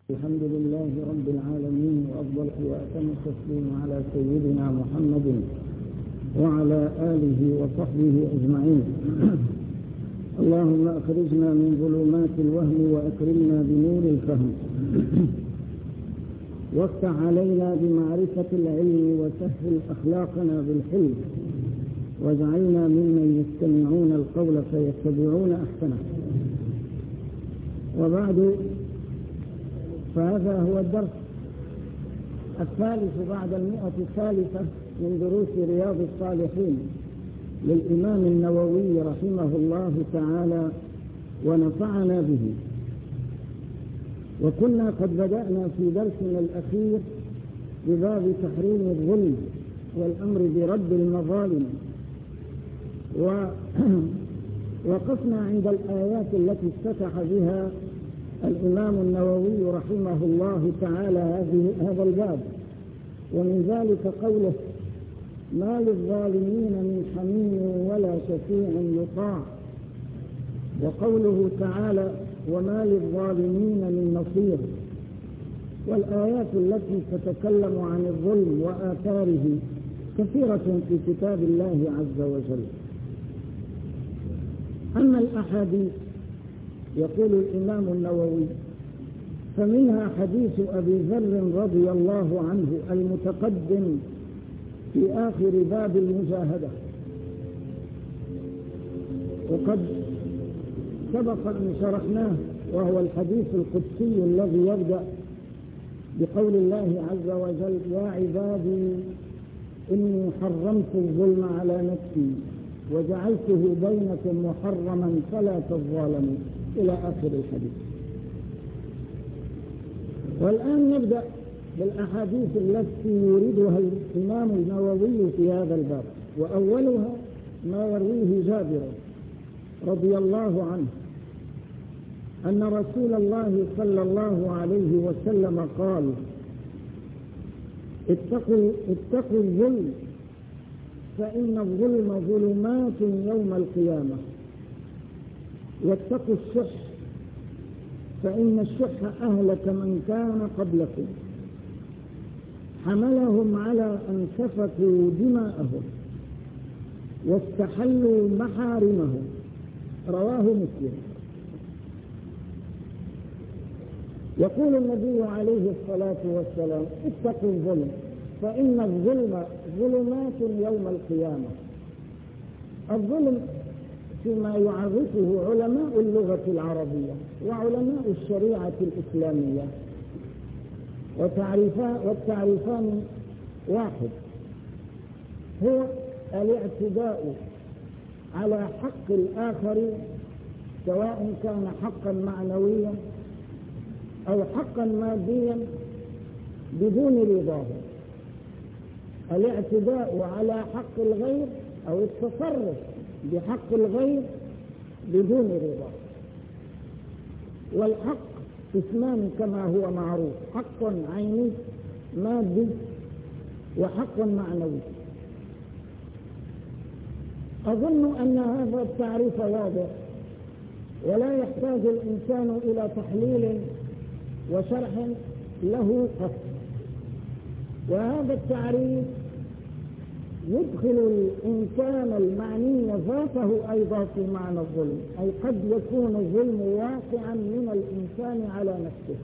الحمد لله رب العالمين، وأفضل وأتم التسليم على سيدنا محمد وعلى آله وصحبه أجمعين. اللهم أخرجنا من ظلمات الوهم وأكرمنا بنور الفهم، وافتح علينا بمعرفة العلم، وسهل أخلاقنا بالحلم، واجعلنا ممن يستمعون القول فيتبعون أحسنه. وبعد، فهذا هو الدرس الثالث بعد 100 من دروس رياض الصالحين للإمام النووي رحمه الله تعالى ونفعنا به. وكنا قد بدأنا في درسنا الأخير بباب تحريم الظلم والأمر برد المظالم، ووقفنا عند الآيات التي افتتح بها الإمام النووي رحمه الله تعالى هذا الباب، ومن ذلك قوله: ما للظالمين من حميم ولا شفيع يطاع، وقوله تعالى: وما للظالمين من نصير. والآيات التي تتكلم عن الظلم وآثاره كثيرة في كتاب الله عز وجل. أما الأحاديث، يقول الإمام النووي: فمنها حديث أبي ذر رضي الله عنه المتقدم في آخر باب المجاهدة، وقد سبق أن شرحناه، وهو الحديث القدسي الذي يبدأ بقول الله عز وجل: يا عبادي إني حرمت الظلم على نفسي وجعلته بينكم محرما فلا تظالموا، إلى آخر الحديث. والآن نبدأ بالأحاديث التي يريدها الإمام النووي في هذا الباب، وأولها ما يرويه جابر رضي الله عنه أن رسول الله صلى الله عليه وسلم قال: اتقوا الظلم فإن الظلم ظلمات يوم القيامة، واتقوا الشح فإن الشح أهلك من كان قبلكم، حملهم على أن سفكوا دماءهم واستحلوا محارمهم. رواه مسلم. يقول النبي عليه الصلاة والسلام: اتقوا الظلم فإن الظلم ظلمات يوم القيامة. الظلم فيما يعرفه علماء اللغة العربية وعلماء الشريعة الإسلامية، والتعريفان واحد: هو الاعتداء على حق الآخر، سواء كان حقا معنويا أو حقا ماديا بدون رضاه. الاعتداء على حق الغير أو التصرف بحق الغير بدون رضاه. والحق قسمان كما هو معروف: حق عيني مادي وحق معنوي. أظن أن هذا التعريف واضح ولا يحتاج الإنسان إلى تحليل وشرح له قصد. وهذا التعريف يدخل الإنسان المعني ذاته أيضا في معنى الظلم، أي قد يكون الظلم واقعا من الإنسان على نفسه.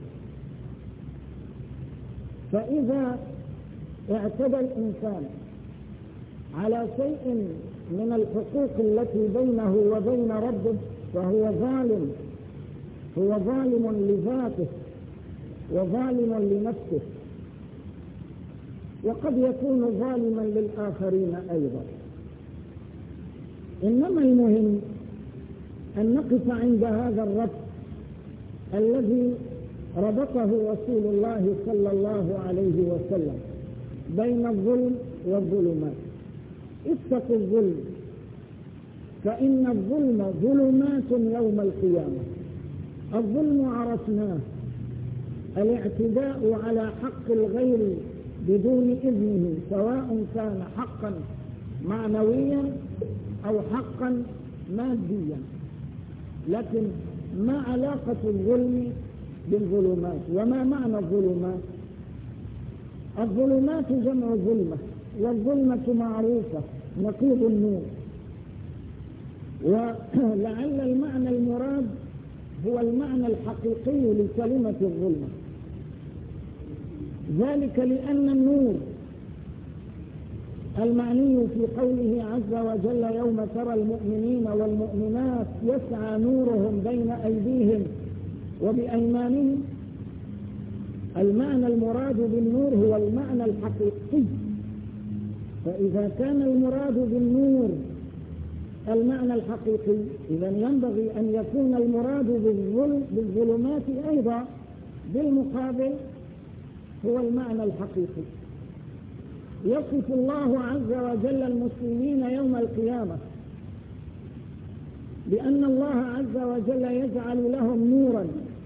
فإذا اعتدى الإنسان على شيء من الحقوق التي بينه وبين ربه فهو ظالم، هو ظالم لذاته وظالم لنفسه، وقد يكون ظالما للآخرين أيضا. إنما المهم أن نقف عند هذا الربط الذي ربطه رسول الله صلى الله عليه وسلم بين الظلم والظلمات. اتقوا الظلم فإن الظلم ظلمات يوم القيامة. الظلم عرفناه: الاعتداء على حق الغير بدون إذنه، سواء كان حقا معنويا أو حقا ماديا. لكن ما علاقة الظلم بالظلمات. وما معنى الظلمات؟ الظلمات جمع ظلمة، والظلمة معروفة نقيض النور، ولعل المعنى المراد هو المعنى الحقيقي لكلمة الظلمة، ذلك لأن النور المعني في قوله عز وجل يوم ترى المؤمنين والمؤمنات يسعى نورهم بين أيديهم وبأيمانهم، المعنى المراد بالنور هو المعنى الحقيقي. فإذا كان المراد بالنور المعنى الحقيقي، إذن ينبغي أن يكون المراد بالظلمات أيضا بالمقابل هو المعنى الحقيقي. يصف الله عز وجل المسلمين يوم القيامة بأن الله عز وجل يجعل لهم نورا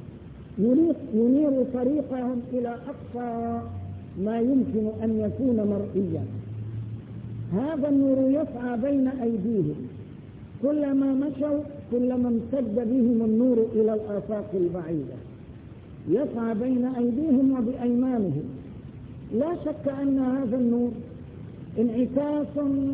ينير طريقهم إلى أقصى ما يمكن أن يكون مرئيا. هذا النور يسعى بين أيديهم، كلما مشوا كلما امتد بهم النور إلى الآفاق البعيدة، يسعى بين أيديهم وبأيمانهم. لا شك أن هذا النور انعكاس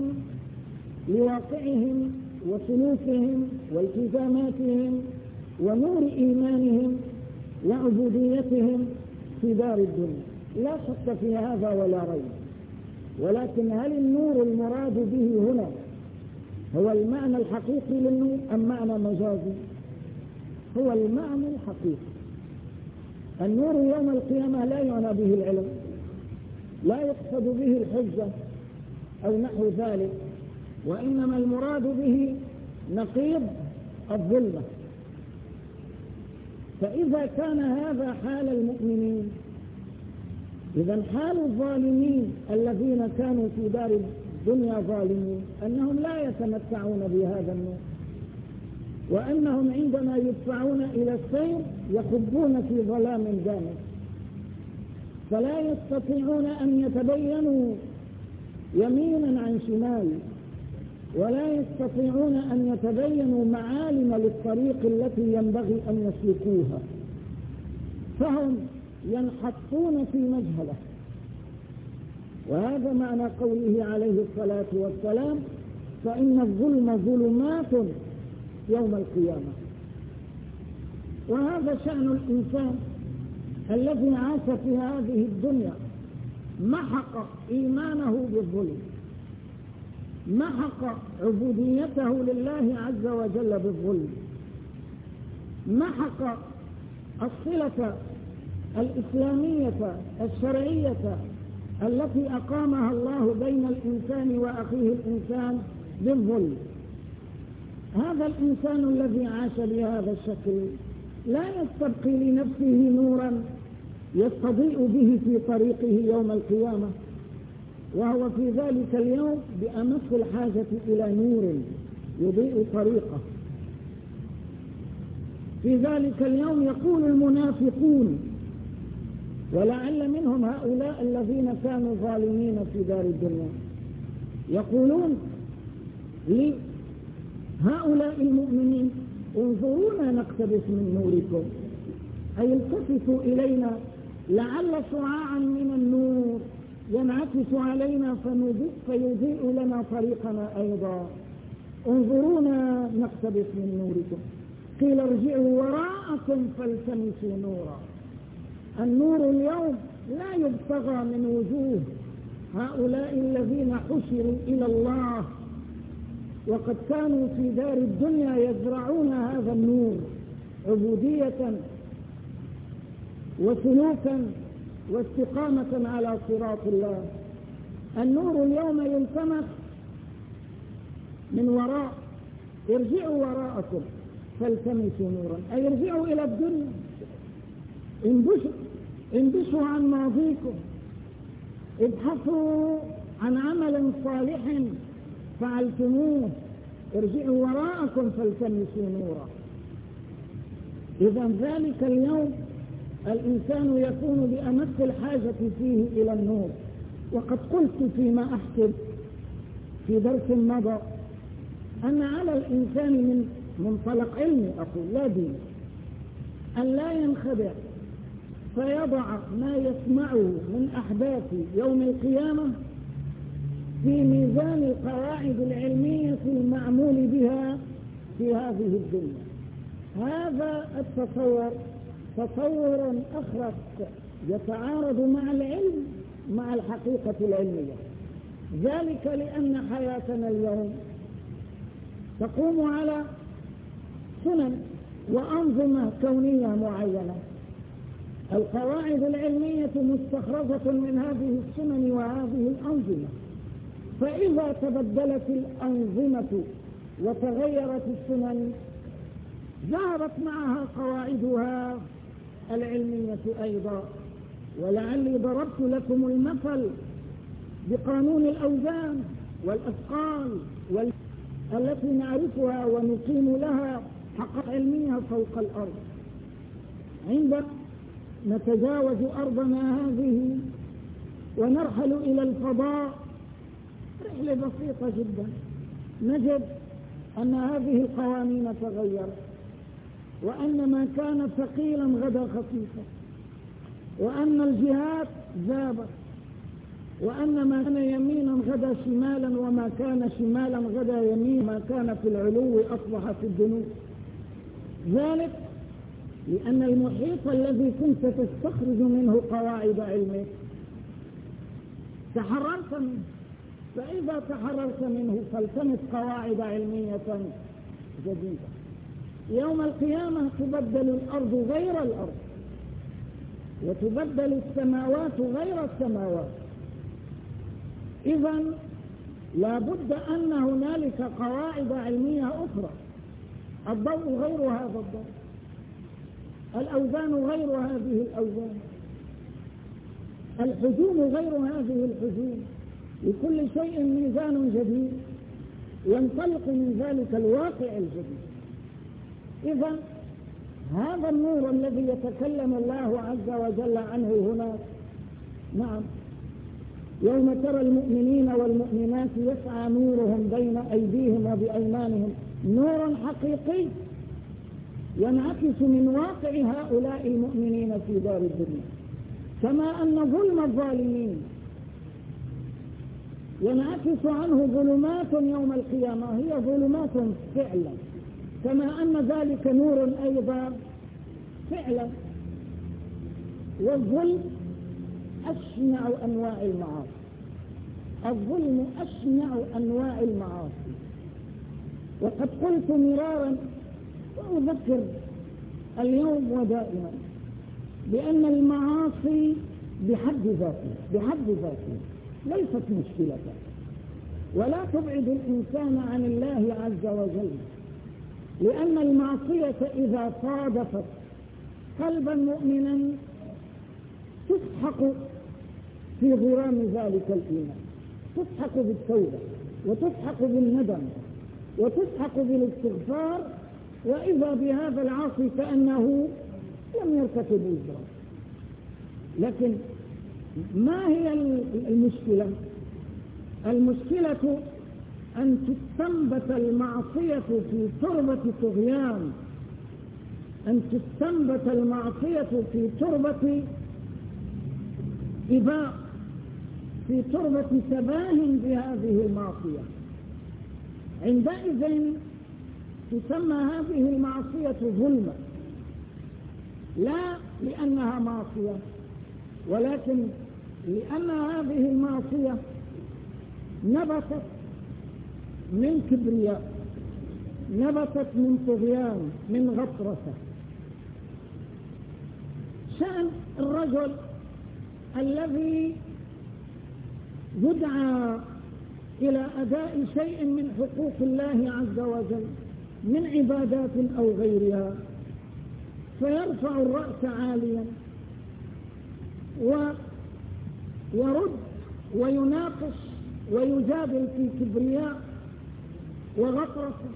لواقعهم وسلوكهم والتزاماتهم ونور إيمانهم وعبوديتهم في دار الدنيا، لا شك في هذا ولا ريب. ولكن هل النور المراد به هنا هو المعنى الحقيقي للنور أم معنى مجازي؟ هو المعنى الحقيقي. النور يوم القيامة لا يعنى به العلم، لا يقصد به الحجة أو نحو ذلك، وإنما المراد به نقيض الظلمة. فإذا كان هذا حال المؤمنين، إذن حال الظالمين الذين كانوا في دار الدنيا ظالمين أنهم لا يتمتعون بهذا النور، وأنهم عندما يدفعون إلى السير يخبون في ظلام دامس، فلا يستطيعون أن يتبينوا يمينا عن شمال، ولا يستطيعون أن يتبينوا معالم للطريق التي ينبغي أن يسلكوها، فهم ينحطون في مجهلة. وهذا معنى قوله عليه الصلاة والسلام فإن الظلم ظلمات يوم القيامة. وهذا شأن الإنسان الذي عاش في هذه الدنيا، محق إيمانه بالظلم، محق عبوديته لله عز وجل بالظلم، محق الصلة الإسلامية الشرعية التي أقامها الله بين الإنسان وأخيه الإنسان بالظلم. هذا الإنسان الذي عاش بهذا الشكل لا يستبقي لنفسه نورا يستضيء به في طريقه يوم القيامة، وهو في ذلك اليوم بأمس الحاجة إلى نور يضيء طريقه. في ذلك اليوم يقول المنافقون، ولعل منهم هؤلاء الذين كانوا ظالمين في دار الدنيا، يقولون لهؤلاء المؤمنين انظرونا نقتبس من نوركم، أي التفتوا إلينا لعل شعاعا من النور ينعكس علينا فيضيء لنا طريقنا أيضا، انظرونا نقتبس من نوركم. قيل ارجعوا وراءكم فالتمسوا نورا. النور اليوم لا يبتغى من وجوه هؤلاء الذين حشروا إلى الله، وقد كانوا في دار الدنيا يزرعون هذا النور عبودية وسلوكا واستقامة على صراط الله. النور اليوم يلتمس من وراء، ارجعوا وراءكم فالتمسوا نورا، أي ارجعوا إلى الدنيا، انبشوا عن ماضيكم، ابحثوا عن عمل صالح فعلتموه، ارجعوا وراءكم فالتمسوا نورا. إذا ذلك اليوم الإنسان يكون بأمس الحاجة فيه إلى النور. وقد قلت فيما أحسب في درس مضى أن على الإنسان من منطلق علمي أقول لا دين أن لا ينخدع فيضع ما يسمعه من أحداث يوم القيامة في ميزان القواعد العلمية المعمول بها في هذه الدنيا. هذا التصور تصور أخرق يتعارض مع العلم، مع الحقيقة العلمية. ذلك لأن حياتنا اليوم تقوم على سنن وأنظمة كونية معينة. القواعد العلمية مستخرجة من هذه السنن وهذه الأنظمة، فإذا تبدلت الأنظمة وتغيرت السنن ذهبت معها قواعدها العلمية أيضا. ولعلي ضربت لكم المثل بقانون الأوزان والأثقال التي نعرفها ونقيم لها حق علمية فوق الأرض. عندما نتجاوز أرضنا هذه ونرحل إلى الفضاء رحلة بسيطة جدا، نجد أن هذه القوانين تغيرت، وأن ما كان ثقيلا غدا خفيفا، وأن الجهات ذابت، وأن ما كان يمينا غدا شمالا، وما كان شمالا غدا يمين، ما كان في العلو أصبح في الجنوب. ذلك لأن المحيط الذي كنت تستخرج منه قواعد علمك تحررت منه، فإذا تحررت منه فالتمس قواعد علمية جديدة. يوم القيامة تبدل الأرض غير الأرض، وتبدل السماوات غير السماوات. إذن لا بد أن هنالك قواعد علمية أخرى. الضوء غير هذا الضوء، الأوزان غير هذه الأوزان، الحجوم غير هذه الحجوم. لكل شيء ميزان جديد ينطلق من ذلك الواقع الجديد. إذا هذا النور الذي يتكلم الله عز وجل عنه هنا، نعم، يوم ترى المؤمنين والمؤمنات يسعى نورهم بين أيديهم وبأيمانهم، نور حقيقي ينعكس من واقع هؤلاء المؤمنين في دار الدنيا. كما أن ظلم الظالمين ينعكس عنه ظلمات يوم القيامة، هي ظلمات فعلا، كما أن ذلك نور أيضا فعلا. والظلم أشنع أنواع المعاصي، الظلم أشنع أنواع المعاصي. وقد قلت مرارا وأذكر اليوم ودائما بأن المعاصي بحد ذاتها ليست مشكلة، ولا تبعد الإنسان عن الله عز وجل، لأن المعصية إذا صادفت قلبا مؤمنا تسحق في غرام ذلك الإيمان، تسحق بالتوبة وتسحق بالندم وتسحق بالاستغفار، وإذا بهذا العاصي كأنه لم يرتكب وزرا. لكن ما هي المشكلة؟ المشكلة أن تستنبت المعصية في تربة طغيان، أن تستنبت المعصية في تربة إباء، في تربة تباه بهذه المعصية. عندئذ تسمى هذه المعصية ظلما، لا لأنها معصية، ولكن لأن هذه المعصية نبتت من كبرياء، نبتت من طغيان، من غطرسة. شأن الرجل الذي يدعى إلى أداء شيء من حقوق الله عز وجل من عبادات أو غيرها، فيرفع الرأس عاليا ويرد ويناقش ويجادل في كبرياء وغطرسة،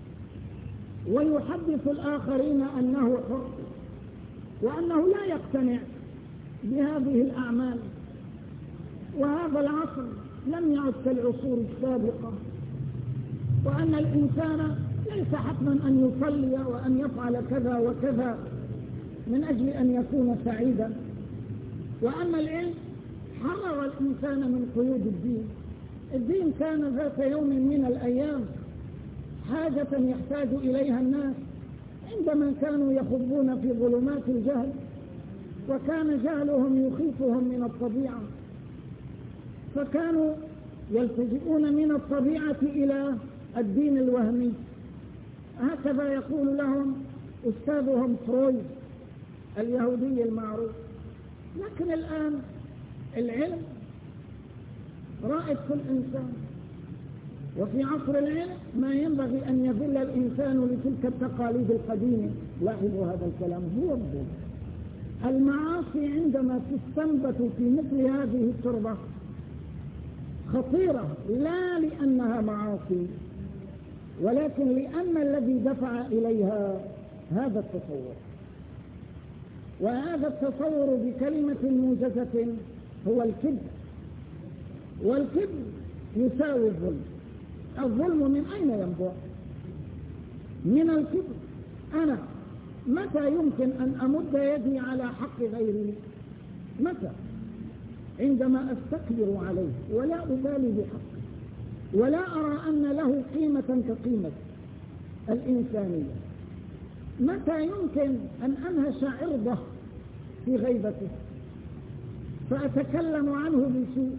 ويحدث الآخرين أنه حر، وأنه لا يقتنع بهذه الأعمال. وهذا العصر لم يعد كالعصور السابقة، وأن الإنسان ليس حتما أن يصلي وأن يفعل كذا وكذا من أجل أن يكون سعيدا. وأما العلم حرر الإنسان من قيود الدين. الدين كان ذات يوم من الأيام حاجة يحتاج إليها الناس عندما كانوا يخضون في ظلمات الجهل، وكان جهلهم يخيفهم من الطبيعة، فكانوا يلتجئون من الطبيعة إلى الدين الوهمي. هكذا يقول لهم أستاذهم فرويد اليهودي المعروف. لكن الآن العلم رائد كل إنسان، وفي عصر العلم ما ينبغي أن يذل الإنسان لتلك التقاليد القديمة. لاحظوا هذا الكلام، هو الظلم. المعاصي عندما تستنبت في مثل هذه التربة خطيرة، لا لأنها معاصي، ولكن لأن الذي دفع إليها هذا التصور. وهذا التصور بكلمة موجزة هو الكبر. والكبر يساوي الظلم. الظلم من أين ينبع؟ من الكبر. أنا متى يمكن أن أمد يدي على حق غيري؟ متى؟ عندما أستكبر عليه ولا أبالي بحقه، ولا أرى أن له قيمة كقيمة الإنسانية. متى يمكن أن أنهش عرضه في غيبته فأتكلم عنه بسوء؟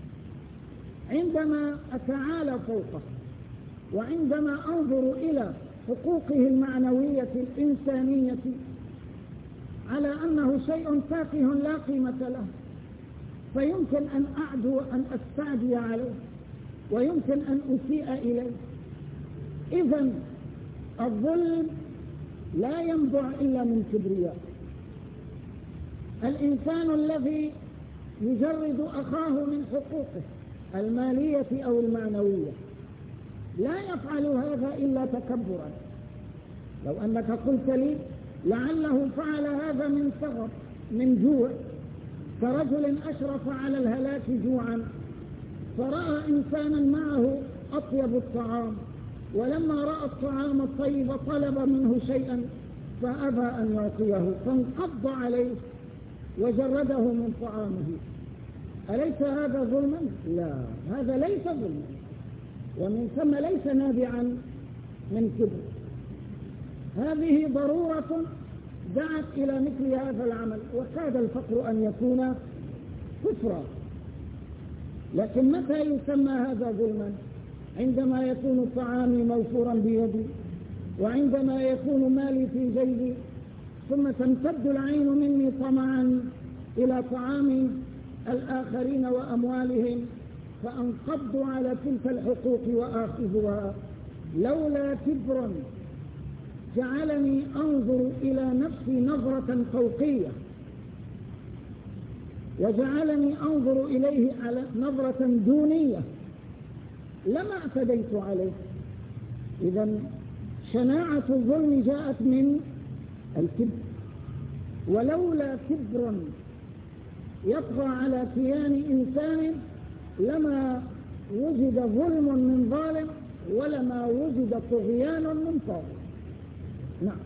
عندما أتعالى فوقه، وعندما أنظر إلى حقوقه المعنوية الإنسانية على أنه شيء تافه لا قيمة له، فيمكن أن أعدو أن أستعدي عليه، ويمكن أن أسيء إليه. إذن الظلم لا ينبع إلا من كبرياء. الإنسان الذي يجرد أخاه من حقوقه المالية أو المعنوية لا يفعل هذا إلا تكبرا. لو أنك قلت لي لعله فعل هذا من صغر، من جوع، كرجل أشرف على الهلاك جوعا فرأى إنسانا معه أطيب الطعام، ولما رأى الطعام الطيب طلب منه شيئا فأبى أن يعطيه، فانقض عليه وجرده من طعامه. أليس هذا ظلما؟ لا، هذا ليس ظلما، ومن ثم ليس نابعا من كبر. هذه ضرورة دعت إلى مثل هذا العمل، وكاد الفقر أن يكون كفرا. لكن متى يسمى هذا ظلما؟ عندما يكون طعامي موفورا بيدي، وعندما يكون مالي في جيبي، ثم تمتد العين مني طمعا إلى طعام الآخرين وأموالهم فأنقض على تلك الحقوق وآخذها. لولا كبر جعلني أنظر إلى نفسي نظرة فوقية، وجعلني أنظر إليه على نظرة دونية، لما اعتديت عليه. إذن شناعة الظلم جاءت من الكبر. ولولا كبر يطغى على كيان إنسان لما وجد ظلم من ظالم، ولما وجد طغيان من طاغي. نعم،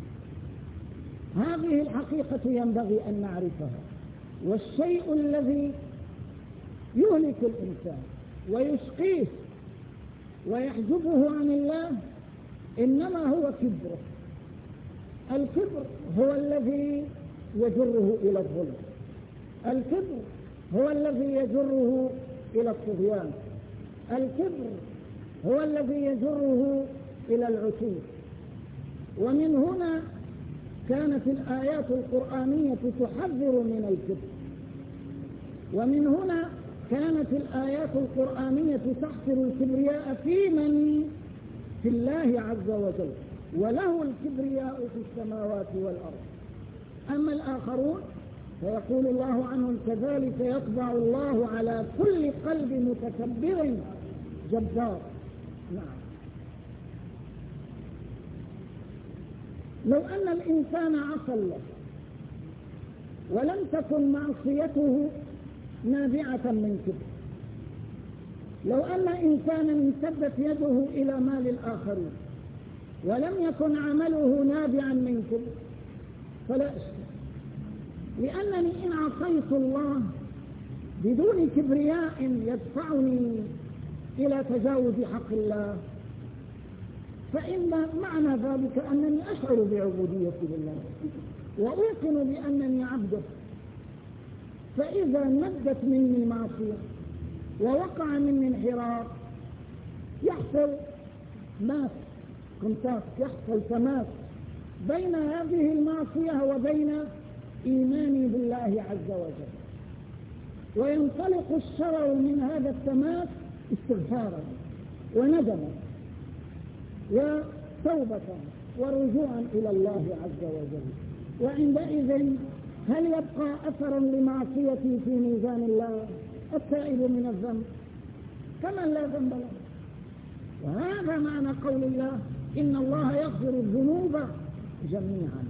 هذه الحقيقة ينبغي أن نعرفها. والشيء الذي يهلك الإنسان ويشقيه ويحجبه عن الله إنما هو كبره. الكبر هو الذي يجره إلى الظلم، الكبر هو الذي يجره إلى الطغيان، الكبر هو الذي يجره إلى العتو. ومن هنا كانت الآيات القرآنية تحذر من الكبر، ومن هنا كانت الآيات القرآنية تحصر الكبرياء في من؟ في الله عز وجل، وله الكبرياء في السماوات والأرض. أما الآخرون فيقول الله عنهم كذلك يطبع الله على كل قلب متكبر جبار. نعم، لو أن الإنسان عصى الله ولم تكن معصيته نابعة من كبر، لو أن إنسانا امتدت يده إلى مال الآخرين ولم يكن عمله نابعا من كبر فلا إشكال. لأنني إن عصيت الله بدون كبرياء يدفعني إلى تجاوز حق الله فإن معنى ذلك أنني أشعر بعبوديتي لله وأوقن بأنني عبده. فإذا مدت مني معصية ووقع مني انحراف يحصل يحصل تماس بين هذه المعصية وبين إيماني بالله عز وجل، وينطلق الشرع من هذا التماس استغفارا وندما وتوبة ورجوعا إلى الله عز وجل. وعندئذ هل يبقى أثرا لمعصيتي في ميزان الله؟ التائب من الذنب كمن لا ذنب له. وهذا معنى قول الله إن الله يغفر الذنوب جميعا.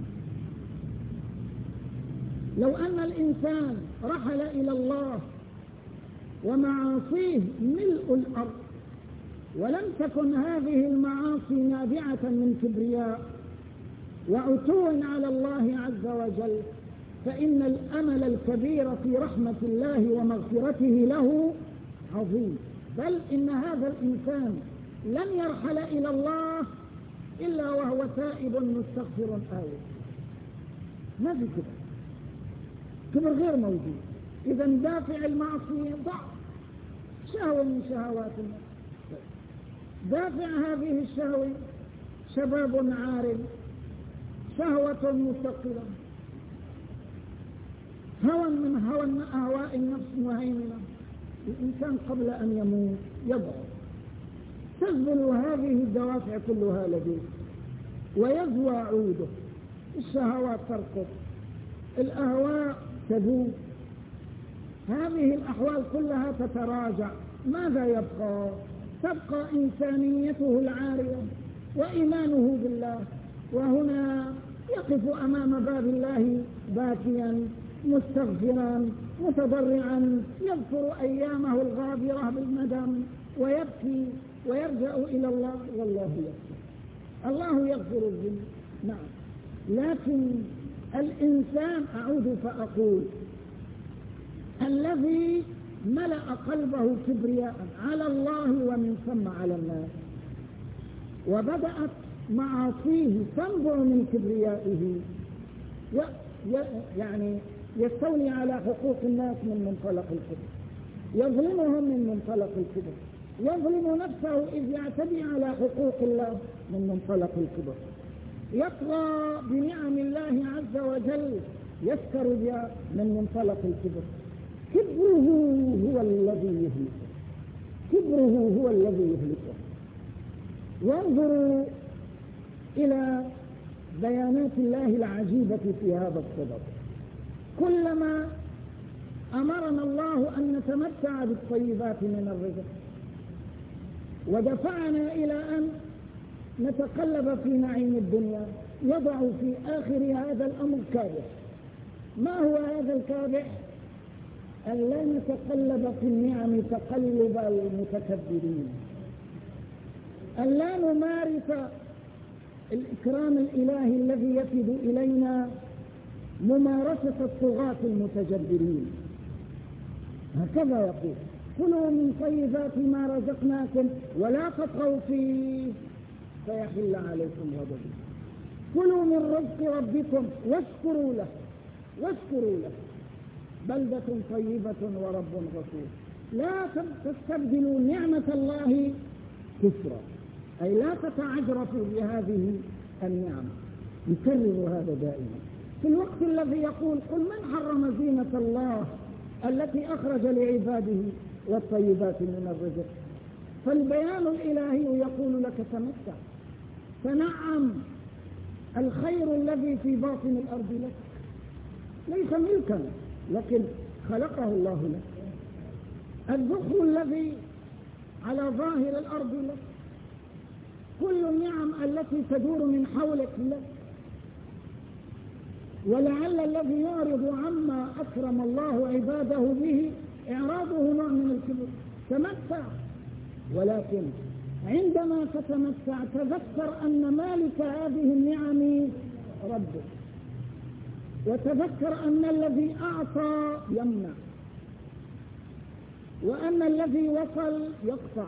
لو أن الإنسان رحل إلى الله ومعاصيه ملء الأرض ولم تكن هذه المعاصي نابعة من كبرياء وعتو على الله عز وجل فإن الأمل الكبير في رحمة الله ومغفرته له عظيم. بل إن هذا الإنسان لن يرحل إلى الله إلا وهو تائب مستغفر آية. ما في كبر غير موجود. إذا دافع المعصية ضعف، شهوة من شهوات النفس. دافع هذه الشهوة شباب عارم، شهوة مستقلة، هوى من أهواء النفس مهيمنة. الإنسان قبل أن يموت يضعف، تذبل هذه الدوافع كلها لديه ويزوى عوده، الشهوات ترقب، الأهواء تذوب، هذه الأحوال كلها تتراجع. ماذا يبقى؟ تبقى إنسانيته العارية وإيمانه بالله، وهنا يقف أمام باب الله باكيا مستغفرا متضرعا يذكر أيامه الغابرة بالندم ويبكي ويرجع إلى الله والله يغفر. الله يغفر الذنوب نعم، لكن الإنسان أعود فأقول الذي ملأ قلبه كبرياء على الله ومن ثم على الناس وبدأت معاصيه تنبع من كبريائه يعني يستولي على حقوق الناس من منطلق الكبر، يظلمهم من منطلق الكبر، يظلم نفسه إذ يعتدي على حقوق الله من منطلق الكبر، يطغى بنعم الله عز وجل يسكر بها من منطلق الكبر. كبره هو الذي يهلكه، كبره هو الذي يهلكه. وانظروا إلى بيانات الله العجيبة في هذا الصدد. كلما أمرنا الله أن نتمتع بالطيبات من الرزق ودفعنا إلى أن نتقلب في نعيم الدنيا يضع في آخر هذا الأمر كابح. ما هو هذا الكابح؟ أن لا نتقلب في النعم تقلب المتكبرين، أن لا نمارس الإكرام الإلهي الذي يفد إلينا ممارسة الطغاة المتجبرين. هكذا يقول كلوا من طيبات ما رزقناكم ولا تطغوا فيه فيحل عليكم غضبي. كلوا من رزق ربكم واشكروا له، واشكروا له بلدة طيبة ورب غفور. لا تستبدلوا نعمة الله كسرا، أي لا تتعجرفوا بهذه النعم. يكرر هذا دائما في الوقت الذي يقول قل من حرم زينة الله التي أخرج لعباده والطيبات من الرزق. فالبيان الإلهي يقول لك تمتع، تنعم، الخير الذي في باطن الأرض لك ليس ملكا لكن خلقه الله لك، الذخر الذي على ظاهر الأرض لك، كل النعم التي تدور من حولك لك. ولعل الذي يعرض عما أكرم الله عباده به إعراضه نوع من الكبر. تمتع، ولكن عندما تتمتع تذكر أن مالك هذه النعم ربك، وتذكر أن الذي أعطى يمنع، وأن الذي وصل يقطع،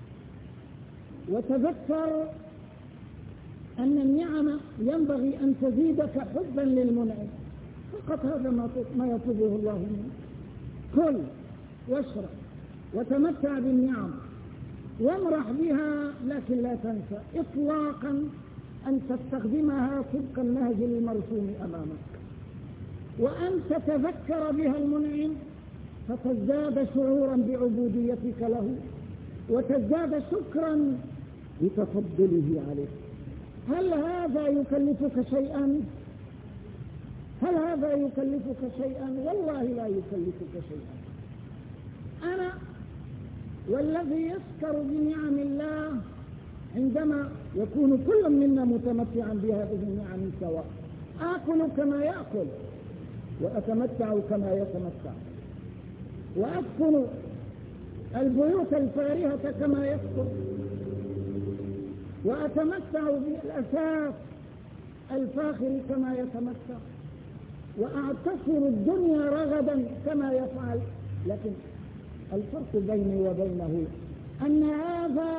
وتذكر أن النعم ينبغي أن تزيدك حبا للمنعم، فقط هذا ما يطلبه الله منك. كل واشرب وتمتع بالنعم وامرح بها، لكن لا تنسى إطلاقا أن تستخدمها طبق النهج المرسوم أمامك، وأن تتذكر بها المنعم فتزداد شعورا بعبوديتك له، وتزداد شكرا بتفضله عليك. هل هذا يكلفك شيئا؟ هل هذا يكلفك شيئا؟ والله لا يكلفك شيئا. أنا والذي يشكر بنعم الله عندما يكون كل منا متمتعا بهذه النعم سواء، آكل كما يأكل وأتمتع كما يتمتع، وأسكن البيوت الفارهة كما يسكن، وأتمتع بالأساس الفاخر كما يتمتع، وأعتصر الدنيا رغدا كما يفعل. لكن الفرق بيني وبينه أن هذا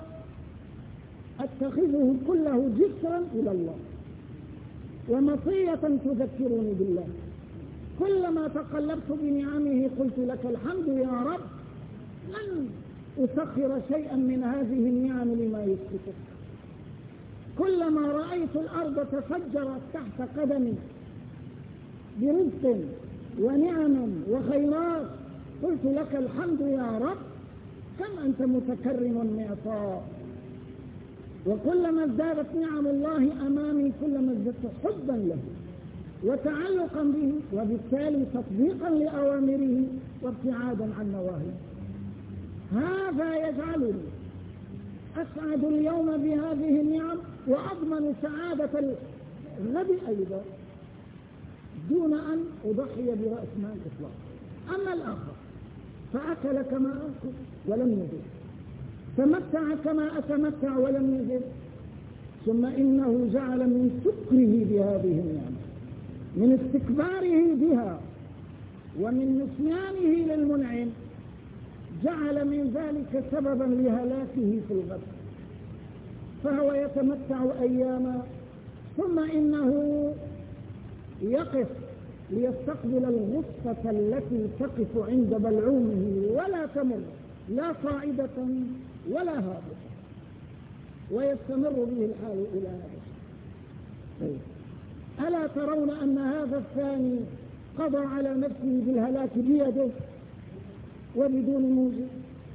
أتخذه كله جسرا إلى الله ومطية تذكرني بالله. كلما تقلبت بنعمه قلت لك الحمد يا رب، لن أسخر شيئا من هذه النعم لما يسكتك. كلما رأيت الأرض تفجرت تحت قدمي برزق ونعم وخيرات قلت لك الحمد يا رب، كم أنت متكرم معطاء. وكلما ازدادت نعم الله أمامي كلما ازددت حبا له وتعلقا به، وبالتالي تطبيقا لأوامره وابتعادا عن نواهيه. هذا يجعلني أسعد اليوم بهذه النعم وأضمن سعادة الغد أيضا دون أن أضحي برأس مال إطلاقا. أما الآخر فأكل كما أكل ولم يزد، تمتع كما أتمتع ولم يزد، ثم إنه جعل من شكره بهذه النعمة، من استكباره بها ومن نسيانه للمنعم، جعل من ذلك سببا لهلاكه في الغد. فهو يتمتع أياما ثم إنه يقف ليستقبل الغصة التي تقف عند بلعومه ولا تمر لا صاعدة ولا هابطة، ويستمر به الحال إلى هذا. ألا ترون أن هذا الثاني قضى على نفسه بالهلاك بيده وبدون موجب؟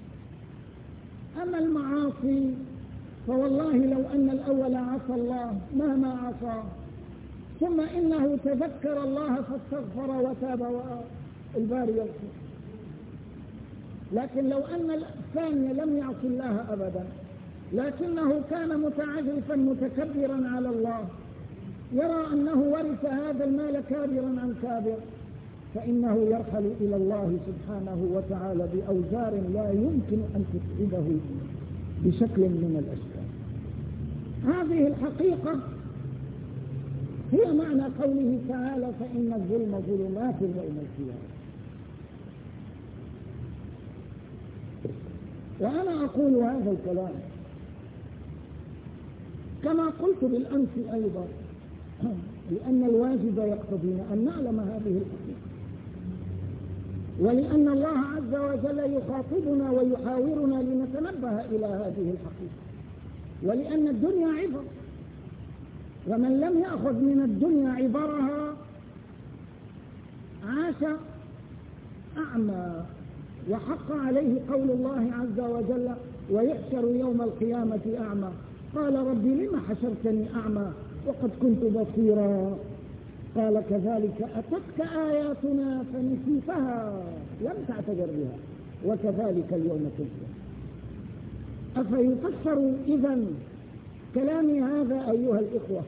أما المعاصي فوالله لو أن الأول عصى الله مهما عصى ثم إنه تذكر الله فاستغفر وتاب والباري يغفر. لكن لو أن الثاني لم يعص الله أبدا لكنه كان متعجرفا متكبرا على الله، يرى أنه ورث هذا المال كابرا عن كابر، فإنه يرحل إلى الله سبحانه وتعالى بأوزار لا يمكن أن تسعده بشكل من الأشكال. هذه الحقيقة هي معنى قوله تعالى فإن الظلم ظلمات يوم القيامة. وأنا أقول هذا الكلام كما قلت بالأمس أيضا، لأن الواجب يقتضينا أن نعلم هذه الحقيقة، ولأن الله عز وجل يخاطبنا ويحاورنا لنتنبه إلى هذه الحقيقة، ولأن الدنيا عبر، ومن لم يأخذ من الدنيا عبرها عاش أعمى. وحق عليه قول الله عز وجل ويحشر يوم القيامة أعمى، قال رب لم حشرتني أعمى وقد كنت بصيرا، قال كذلك أتتك آياتنا فنسيتها لم تعتبر بها وكذلك اليوم تنسى. أفيفسر إذن كلامي هذا أيها الإخوة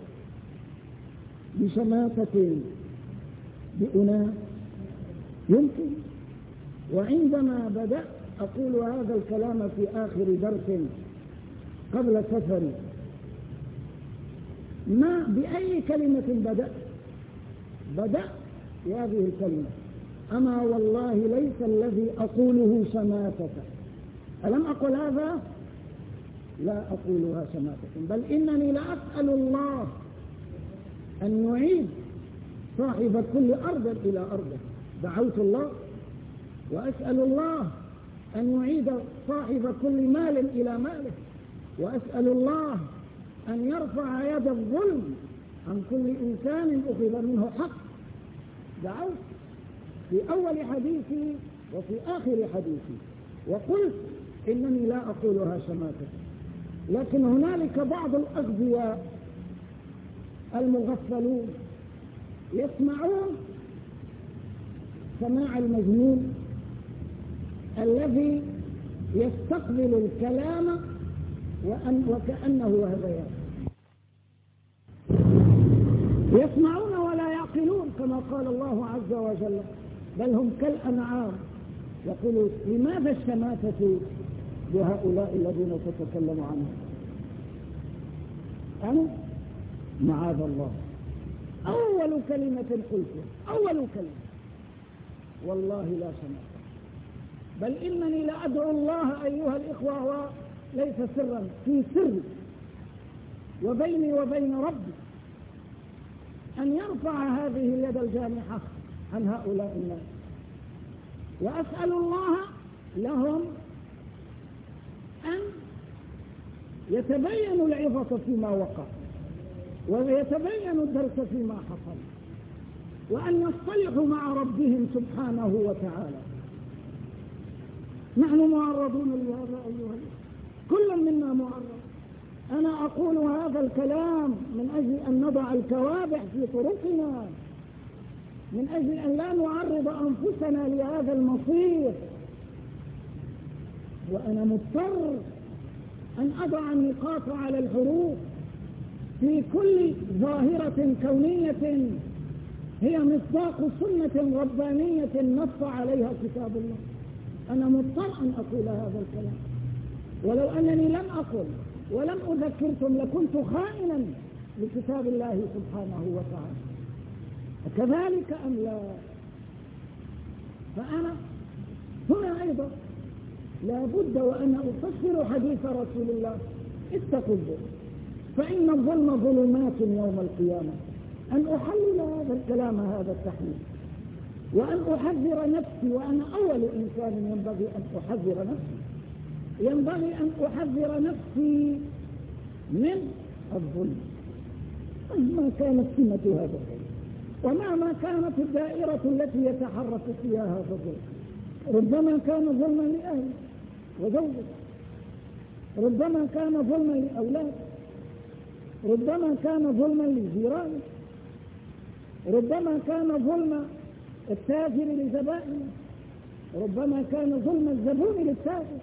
بشماتة بأناس؟ يمكن. وعندما بدأت أقول هذا الكلام في آخر درس قبل سفري، ما بأي كلمة بدأت؟ بدأ بهذه الكلمة: أما والله ليس الذي أقوله شماتة. ألم أقل هذا؟ لا أقولها شماتة، بل إنني لأسأل الله أن يعيد صاحب كل أرض إلى أرضه. دعوت الله وأسأل الله أن يعيد صاحب كل مال إلى ماله، وأسأل الله أن يرفع يد الظلم عن كل إنسان أخذ منه حق. دعوت في أول حديثي وفي آخر حديثي، وقلت إنني لا أقولها شماتة. لكن هنالك بعض الأغبياء المغفلون يسمعون سماع المجنون الذي يستقبل الكلام وكأنه هذيان، يسمعون ولا يعقلون كما قال الله عز وجل: بل هم كالأنعام. يقول: لماذا الشماتة بهؤلاء الذين تتكلم عنهم؟ أنا معاذ الله أول كلمة قلتها، أول كلمة، والله لا شماتة. بل إنني لأدعو الله أيها الإخوة، وليس سرا، في سر وبيني وبين ربي، أن يرفع هذه اليد الجامحة عن هؤلاء الناس، وأسأل الله لهم أن يتبين العظة فيما وقع، ويتبين الدرس فيما حصل، وأن يصطلحوا مع ربهم سبحانه وتعالى. نحن معرضون لهذا أيها الأخوة، كل منا معرض. أنا أقول هذا الكلام من أجل أن نضع الكوابح في طرقنا، من أجل أن لا نعرض أنفسنا لهذا المصير. وأنا مضطر أن أضع النقاط على الحروف في كل ظاهرة كونية هي مصداق سنة ربانية نص عليها كتاب الله. أنا مضطر أن أقول هذا الكلام، ولو أنني لم أقل ولم أذكركم لكنت خائنا لكتاب الله سبحانه وتعالى. كذلك أم لا؟ فأنا هنا أيضا لا بد وأنا أفسر حديث رسول الله: اتقوا الظلم فإن الظلم ظلمات يوم القيامة. أن أحلل هذا الكلام، هذا التحليل، وأن أحذر نفسي، وأنا أول إنسان ينبغي أن أحذر نفسي، ينبغي أن أحذر نفسي من الظلم مهما كانت سمة هذا الظلم، ومهما كانت الدائرة التي يتحرك فيها هذا الظلم. ربما كان ظلما لأهله وزوجه، ربما كان ظلما لأولاده، ربما كان ظلما للجيران، ربما كان ظلم التاجر لزبائنه، ربما كان ظلم الزبون للتاجر،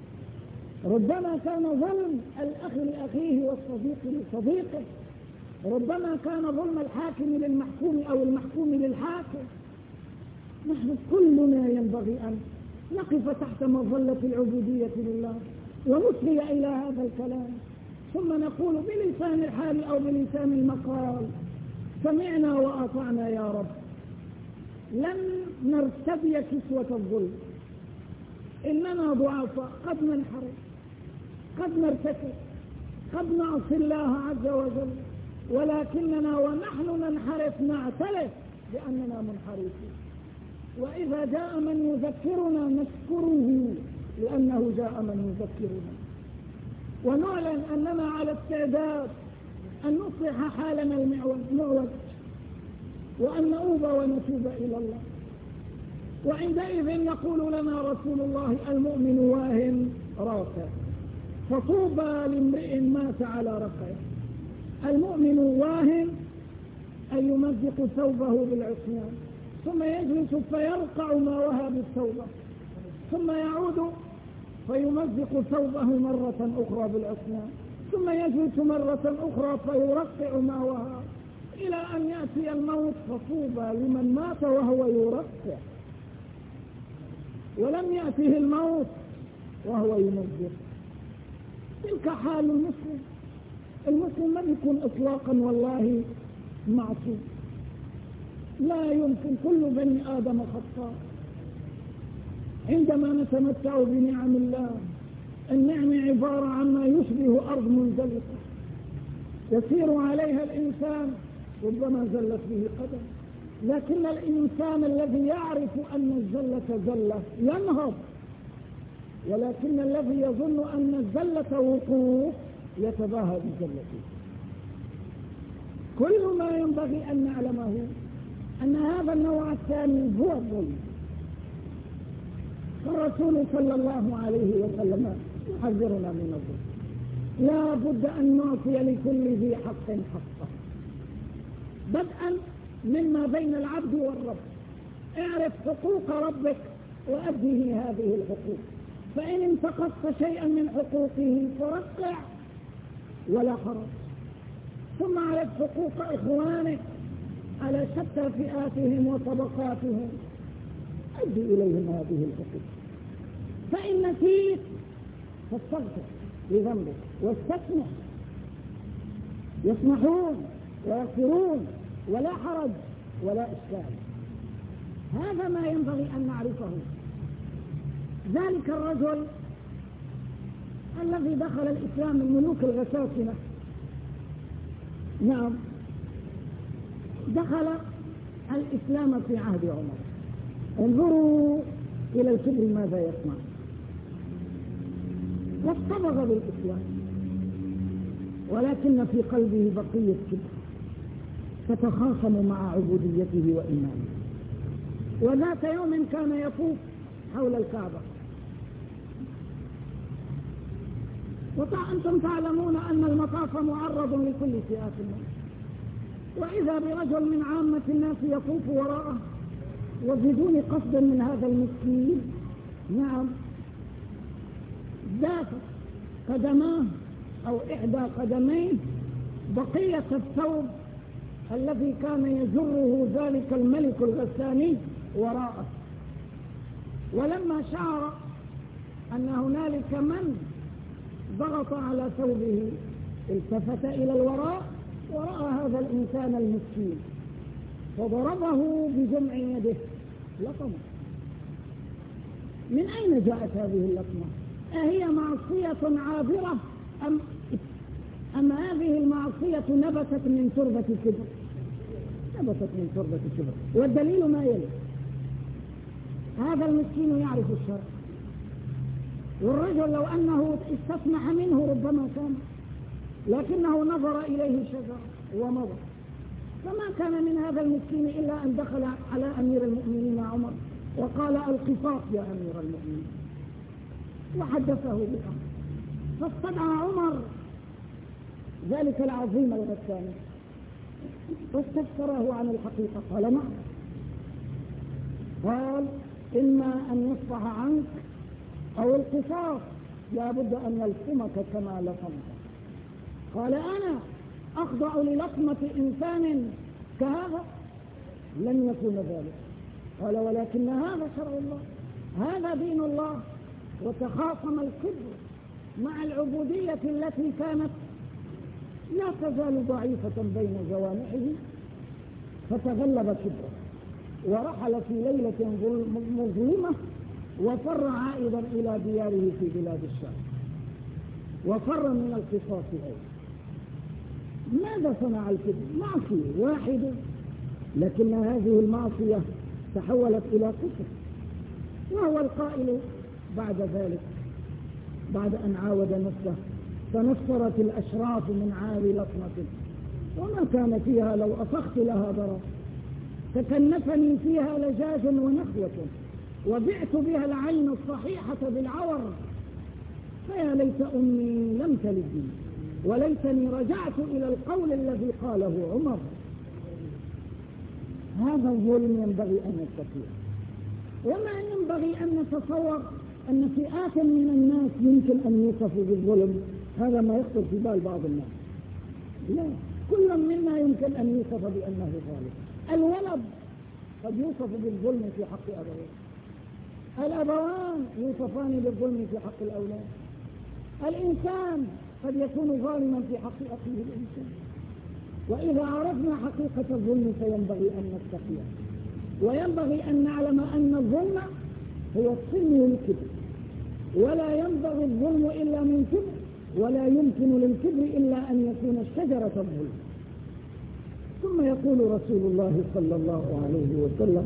ربما كان ظلم الأخ لأخيه والصديق لصديقه، ربما كان ظلم الحاكم للمحكوم أو المحكوم للحاكم. نحن كلنا ينبغي أن نقف تحت مظلة العبودية لله ونسري إلى هذا الكلام، ثم نقول بلسان الحال أو بلسان المقال: سمعنا وأطعنا يا رب. لن نرتدي كسوة الظلم، إننا ضعفاء، قد ننحرف، قد نرتكب، قد نعصي الله عز وجل، ولكننا ونحن ننحرف نعترف بأننا منحرفين. وإذا جاء من يذكرنا نشكره لأنه جاء من يذكرنا، ونعلن أننا على استعداد أن نصلح حالنا المعوج، وأن نؤوب ونتوب إلى الله. وعندئذ يقول لنا رسول الله: المؤمن واهن راكع، فطوبى لامرئ مات على ركعه. المؤمن واهن أن يمزق ثوبه بالعصيان، ثم يجلس فيرقع ما وهى بالثوبة، ثم يعود فيمزق ثوبه مرة أخرى بالعصيان، ثم يجلس مرة أخرى فيرقع ما وهى، إلى أن يأتي الموت. فطوبى لمن مات وهو يرقع، ولم يأته الموت وهو يمزق. تلك حال المسلم. المسلم ما يكون إطلاقا والله معصوم، لا يمكن، كل بني آدم خطاء. عندما نتمتع بنعم الله، النعم عبارة عن ما يشبه أرض منزلقة يسير عليها الإنسان، ربما زلت به قدم، لكن الإنسان الذي يعرف أن الزلة زلة ينهض، ولكن الذي يظن أن الزلة وقوف يتباهى بزلته. كل ما ينبغي أن نعلمه أن هذا النوع الثاني هو الظلم. فالرسول صلى الله عليه وسلم يحذرنا من الظلم. لا بد أن نعطي لكل ذي حق حقه، بدءا مما بين العبد والرب. اعرف حقوق ربك وأديه هذه الحقوق، فإن انتقصت شيئا من حقوقه فرقع ولا حرج. ثم اعرف حقوق إخوانك على شتى فئاتهم وطبقاتهم، أدي إليهم هذه الحقوق. فإن نسيت فاستغفر لذنبك واستسمح، يسمحون ويغفرون ولا حرج ولا إشكال. هذا ما ينبغي أن نعرفه. ذلك الرجل الذي دخل الإسلام من ملوك الغساسنة، نعم، دخل الإسلام في عهد عمر. انظروا إلى الكبر ماذا يصنع. واصطبغ بالإسلام، ولكن في قلبه بقية كبر، فتخاصم مع عبوديته وإيمانه. وذات يوم كان يطوف حول الكعبة، وأنتم تعلمون أن المطاف معرض لكل فئات الناس، وإذا برجل من عامة الناس يطوف وراءه وبدون قصد من هذا المسكين، نعم، دافت قدماه أو إحدى قدميه بقية الثوب الذي كان يجره ذلك الملك الغساني وراءه. ولما شعر أن هنالك من ضغط على ثوبه التفت إلى الوراء ورأى هذا الإنسان المسكين فضربه بجمع يده لطمه. من أين جاءت هذه اللطمة؟ أهي معصية عابرة أم هذه المعصية نبتت من تربة الكبر؟ نبتت من تربة الكبر. والدليل ما يلي: هذا المسكين يعرف الشرع، والرجل لو أنه استسمح منه ربما كان، لكنه نظر إليه شجرة ومضى. فما كان من هذا المسكين إلا أن دخل على أمير المؤمنين عمر وقال: القصاص يا أمير المؤمنين، وحدثه بالأمر. فاستدعى عمر ذلك العظيم الغساني واستفسره عن الحقيقة. قال: نعم. قال: إما أن يصفح عنك أو القصاص، لا بد أن يلطمك كما لطمك. قال: أنا أخضع للطمة إنسان كهذا؟ لن يكون ذلك. قال: ولكن هذا شرع الله، هذا دين الله. وتخاصم الكبر مع العبودية التي كانت لا تزال ضعيفة بين جوانحه، فتغلب كبره ورحل في ليلة مظلمة وفر عائدا إلى دياره في بلاد الشام، وفر من القصاص أيضا. ماذا صنع الكبر؟ معصية واحدة، لكن هذه المعصية تحولت إلى كفر. وهو القائل بعد ذلك، بعد أن عاود نفسه: تنصرت الأشراف من عار لطمة، وما كان فيها لو أصخت لها ضرر، تكنفني فيها لجاج ونخوة، وبعت بها العين الصحيحة بالعور، فيا ليت أمي لم تلدني، وليتني رجعت إلى القول الذي قاله عمر. هذا الظلم ينبغي أن نستطيع. وما ينبغي أن نتصور أن فئات من الناس يمكن أن يوصفوا بالظلم، هذا ما يخطر في بال بعض الناس. لا، كل منا يمكن أن يوصف بأنه ظالم. الولد قد يوصف بالظلم في حق أبويه، الأبوان يوصفان بالظلم في حق الأولاد، الإنسان قد يكون ظالما في حق أخيه الإنسان. وإذا عرفنا حقيقة الظلم فينبغي أن نتقيه، وينبغي أن نعلم أن الظلم هو السن للكبر، ولا ينبغي الظلم إلا من كبر، ولا يمكن للكبر إلا أن يكون الشجرة الظلم. ثم يقول رسول الله صلى الله عليه وسلم: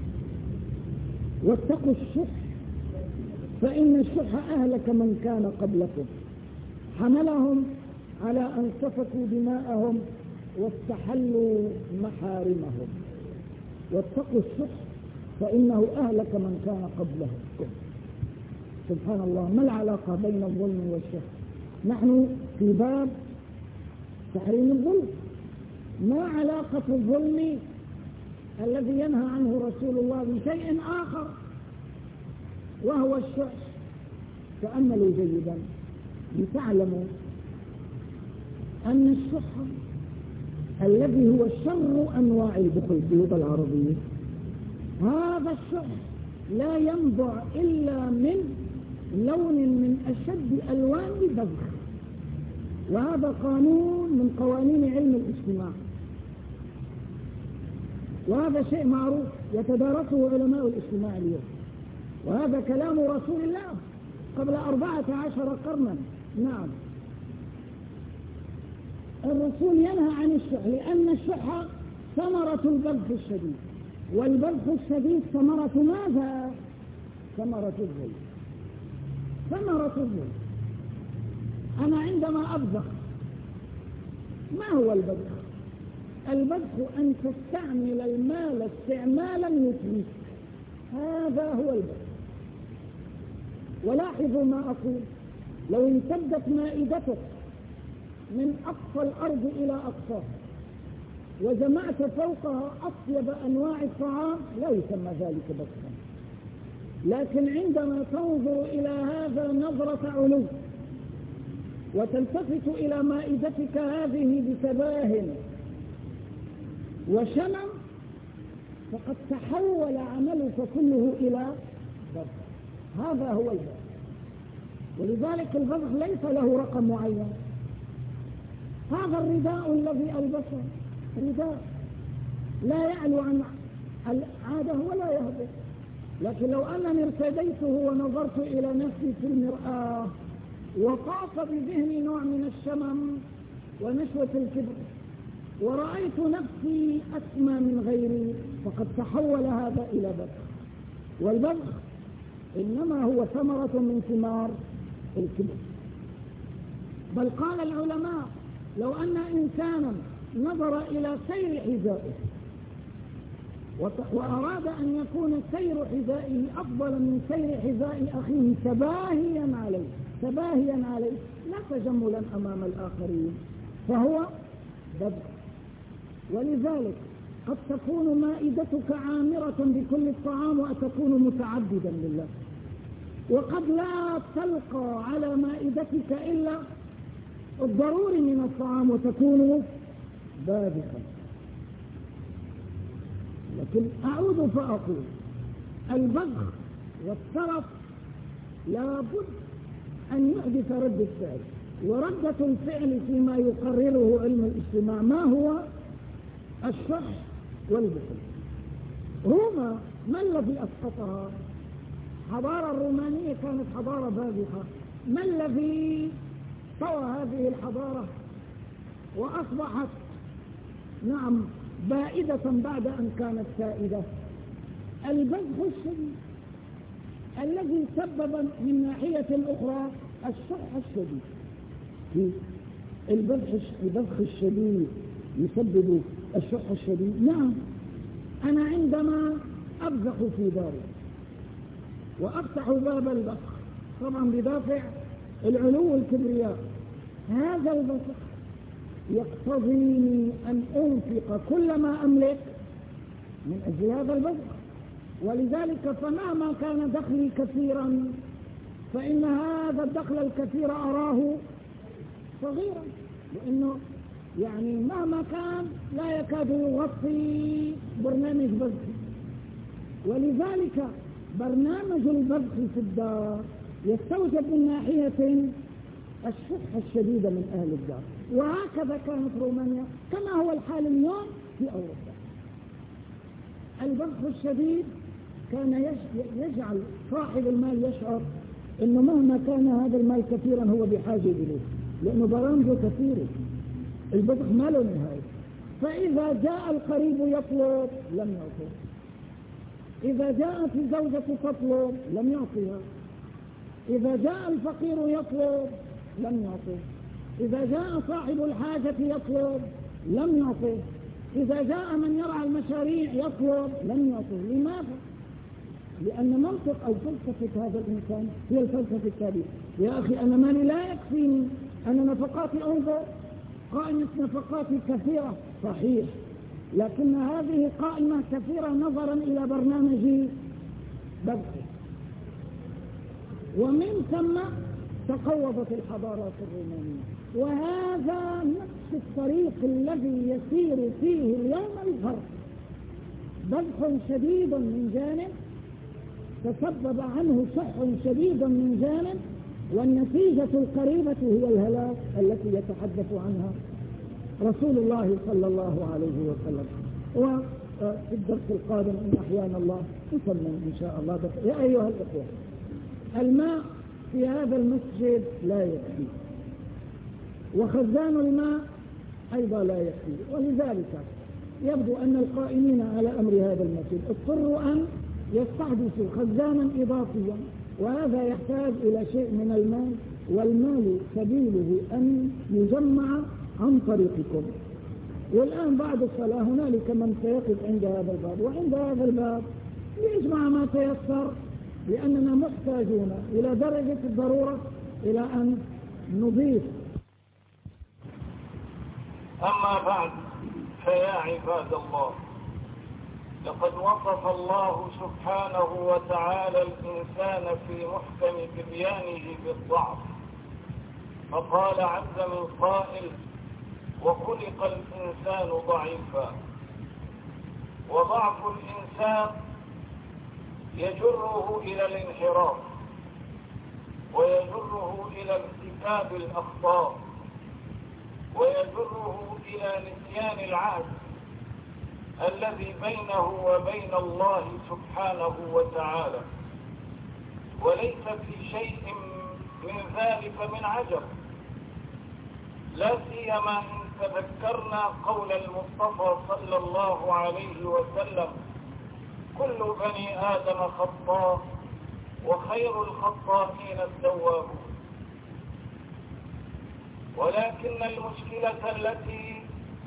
واتقوا الشح فإن الشح أهلك من كان قبلكم، حملهم على أن سفكوا دماءهم واستحلوا محارمهم. واتقوا الشح فإنه أهلك من كان قبلكم. سبحان الله، ما العلاقة بين الظلم والشح؟ نحن في باب تحريم الظلم. ما علاقة الظلم الذي ينهى عنه رسول الله بشيء آخر وهو الشح؟ تأملوا جيدا لتعلموا أن الشح الذي هو شر أنواع البخل في اللغة العربية، هذا الشح لا ينبع إلا من لون من أشد ألوان البذخ، وهذا قانون من قوانين علم الاجتماع، وهذا شيء معروف يتدارسه علماء الاجتماع اليوم، وهذا كلام رسول الله قبل 14 قرنا. نعم، الرسول ينهى عن الشح لأن الشح ثمرة البذخ الشديد، والبذخ الشديد ثمرة ماذا؟ ثمرة الظلم. ثمرة الظلم. أنا عندما أبذخ، ما هو البذخ؟ البذخ أن تستعمل المال استعمالا يفليك، هذا هو البذخ. ولاحظوا ما أقول، لو امتدت مائدتك من أقصى الأرض إلى أقصاها وجمعت فوقها أطيب أنواع الطعام لا يسمى ذلك بذخا، لكن عندما تنظر إلى هذا نظرة علو وتلتفت إلى مائدتك هذه بتباه وشمم، فقد تحول عملك كله إلى بذخ. هذا هو البذخ. ولذلك البذخ ليس له رقم معين. هذا الرداء الذي ألبسه رداء لا يعلو عن العادة ولا يهبط، لكن لو أنني ارتديته ونظرت إلى نفسي في المرآة وقاف بذهني نوع من الشمم ونشوة الكبر ورأيت نفسي أسمى من غيري، فقد تحول هذا إلى بذخ. والبذخ إنما هو ثمرة من ثمار الكبر. بل قال العلماء: لو أن إنسانا نظر إلى سير حذائه وأراد أن يكون سير حذائه أفضل من سير حذاء أخيه تباهيا عليه لا تجملا أمام الآخرين، فهو بذخ. ولذلك قد تكون مائدتك عامرة بكل الطعام وتكون متعبدا لله، وقد لا تلقى على مائدتك إلا الضروري من الطعام وتكون باذخا. لكن أعود فأقول: البذخ والترف لابد أن يحدث رد الفعل، وردة الفعل فيما يقرره علم الاجتماع ما هو؟ الشح والبخل. روما ما الذي أسقطها؟ الحضارة الرومانية كانت حضارة باذخة. ما الذي طوى هذه الحضارة وأصبحت بائدة بعد أن كانت سائدة؟ البذخ الشديد الذي سبب من ناحية أخرى الشح الشديد. البذخ الشديد يسبب الشح الشديد. نعم، أنا عندما أبذخ في داري وأفتح باب البذخ طبعا بدافع العلو والكبرياء، هذا البذخ يقتضيني أن أنفق كل ما أملك من أجل هذا البذخ. ولذلك فمهما كان دخلي كثيرا فإن هذا الدخل الكثير أراه صغيرا، لأنه مهما كان لا يكاد يغطي برنامج بذخي. ولذلك برنامج البذخ في الدار يستوجب من ناحية الشح الشديد من أهل الدار. وهكذا كانت رومانيا كما هو الحال اليوم في أوروبا. البذخ الشديد كان يجعل صاحب المال يشعر أنه مهما كان هذا المال كثيرا هو بحاجة إليه، لأنه برامجه كثيرة، البذخ ما له نهاية. فإذا جاء القريب يطلب لم يعطيه، إذا جاءت الزوجة تطلب لم يعطيها، إذا جاء الفقير يطلب لم يعطيه، إذا جاء صاحب الحاجة يطلب لم يعطيه، إذا جاء من يرعى المشاريع يطلب لم يعطيه. لماذا؟ لأن منطق أو فلسفة هذا الإنسان هي الفلسفة التالية: يا أخي أنا مالي لا يكفيني، أنا نفقاتي انظر، قائمة نفقاتي كثيرة صحيح، لكن هذه قائمة كثيرة نظرا إلى برنامج بذخ، ومن ثم تقوضت الحضارات الرومانية. وهذا نفس الطريق الذي يسير فيه اليوم الغرب، بذخ شديد من جانب تسبب عنه شح شديد من جانب، والنتيجة القريبة هي الهلاك التي يتحدث عنها رسول الله صلى الله عليه وسلم. وفي الدرس القادم إن أحيانا الله نكمل إن شاء الله. يا أيها الإخوة، الماء في هذا المسجد لا يكفي، وخزان الماء أيضا لا يكفي، ولذلك يبدو أن القائمين على أمر هذا المسجد اضطروا أن يستحدثوا خزانا إضافيا، وهذا يحتاج إلى شيء من المال، والمال سبيله أن يجمع عن طريقكم. والآن بعد الصلاة هنالك من سيقف عند هذا الباب، وعند هذا الباب ليجمع ما تيسر، لأننا محتاجون إلى درجة الضرورة إلى أن نضيف. أما بعد، فيا عباد الله، لقد وصف الله سبحانه وتعالى الإنسان في محكم تبيانه بالضعف، فقال عز من قائل: وخلق الإنسان ضعيفا. وضعف الإنسان يجره إلى الانحراف، ويجره إلى ارتكاب الأخطاء، ويجره إلى نسيان العهد الذي بينه وبين الله سبحانه وتعالى. وليس في شيء من ذلك من عجب، لا سيما إن تذكرنا قول المصطفى صلى الله عليه وسلم: كل بني آدم خطاء وخير الخطائين التوابون. ولكن المشكلة التي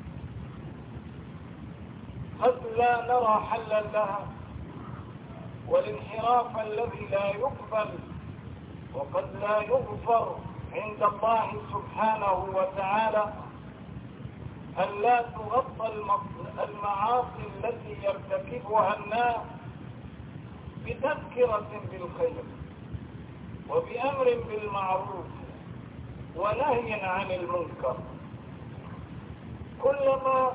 قد لا نرى حلا لها، والانحراف الذي لا يقبل وقد لا يغفر عند الله سبحانه وتعالى، أن لا تغطى المعاصي التي يرتكبها الناس بتذكرة بالخير وبأمر بالمعروف ونهي عن المنكر. كلما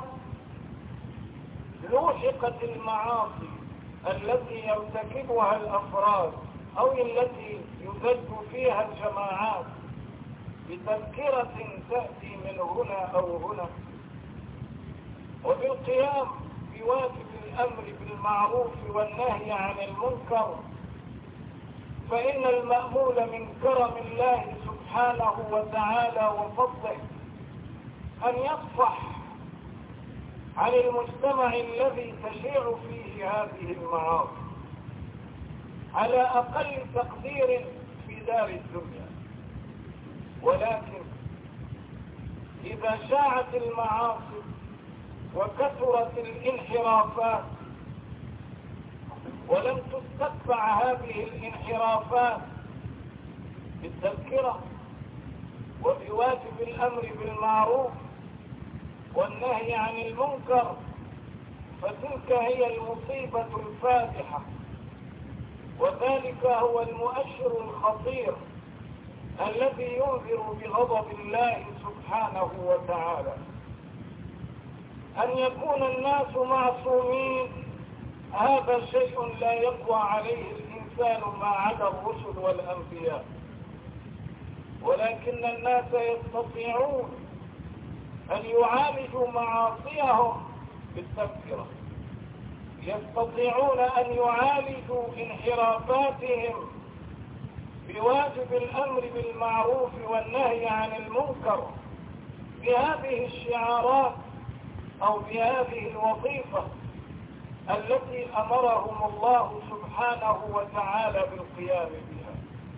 لوحقت المعاصي التي يرتكبها الأفراد أو التي يزج فيها الجماعات بتذكرة تأتي من هنا أو هنا، وبالقيام بواجب الأمر بالمعروف والنهي عن المنكر، فإن المأمول من كرم الله سبحانه وتعالى وفضله أن يصفح عن المجتمع الذي تشيع فيه هذه المعاصي على أقل تقدير في دار الدنيا. ولكن إذا شاعت المعاصي وكثرت الانحرافات ولم تتبع هذه الانحرافات بالتذكرة وبواجب الأمر بالمعروف والنهي عن المنكر، فتلك هي المصيبة الفادحة، وذلك هو المؤشر الخطير الذي ينذر بغضب الله سبحانه وتعالى. أن يكون الناس معصومين هذا شيء لا يقوى عليه الإنسان ما عدا الرسل والأنبياء، ولكن الناس يستطيعون أن يعالجوا معاصيهم بالتذكرة، يستطيعون أن يعالجوا انحرافاتهم بواجب الأمر بالمعروف والنهي عن المنكر بهذه الشعارات أو بهذه الوظيفة التي أمرهم الله سبحانه وتعالى بالقيام بها.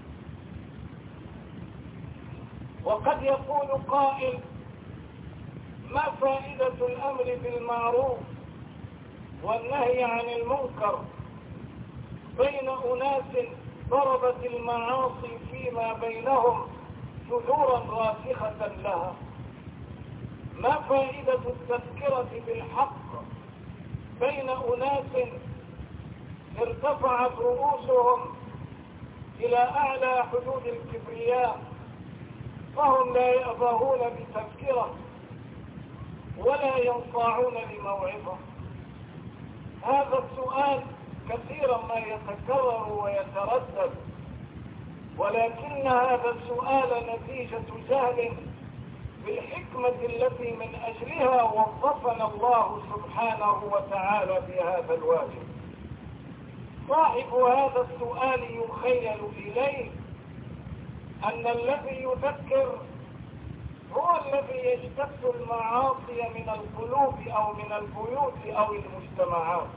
وقد يقول قائل: ما فائدة الأمر بالمعروف والنهي عن المنكر بين أناس ضربت المعاصي فيما بينهم جذورا راسخة لها؟ ما فائدة التذكرة بالحق بين أناس ارتفعت رؤوسهم إلى أعلى حدود الكبرياء فهم لا يأبهون بتذكرة ولا ينصاعون لموعظة؟ هذا السؤال كثيرا ما يتكرر ويتردد، ولكن هذا السؤال نتيجة جهل بالحكمة التي من أجلها وظفنا الله سبحانه وتعالى بهذا الواجب. صاحب هذا السؤال يخيل إليه أن الذي يذكر هو الذي يجتث المعاصي من القلوب أو من البيوت أو المجتمعات.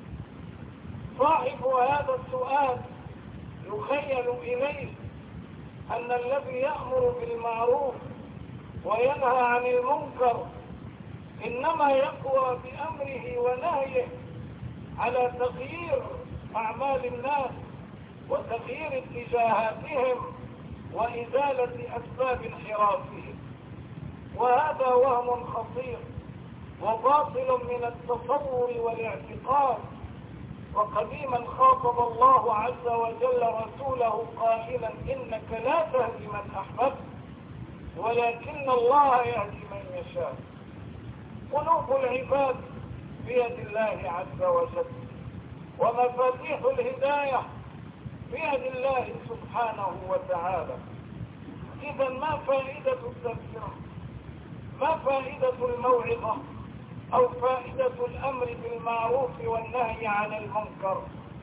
صاحب هذا السؤال يخيل إليه أن الذي يأمر بالمعروف وينهى عن المنكر إنما يقوى بأمره ونهيه على تغيير أعمال الناس وتغيير اتجاهاتهم وإزالة أسباب انحرافهم. وهذا وهم خطير وباطل من التصور والاعتقاد. وقديما خاطب الله عز وجل رسوله قائلا: إنك لا تهدي من أحببت ولكن الله يهدي من يشاء. قلوب العباد بيد الله عز وجل، ومفاتيح الهداية بيد الله سبحانه وتعالى. إذا ما فائدة التذكرة؟ ما فائدة الموعظة أو فائدة الأمر بالمعروف والنهي عن المنكر؟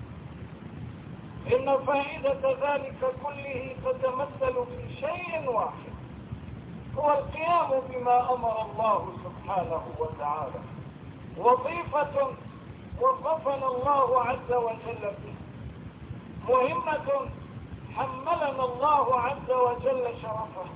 إن فائدة ذلك كله تتمثل في شيء واحد، هو القيام بما أمر الله سبحانه وتعالى، وظيفة وظفنا الله عز وجل به، مهمة حملنا الله عز وجل شرفه.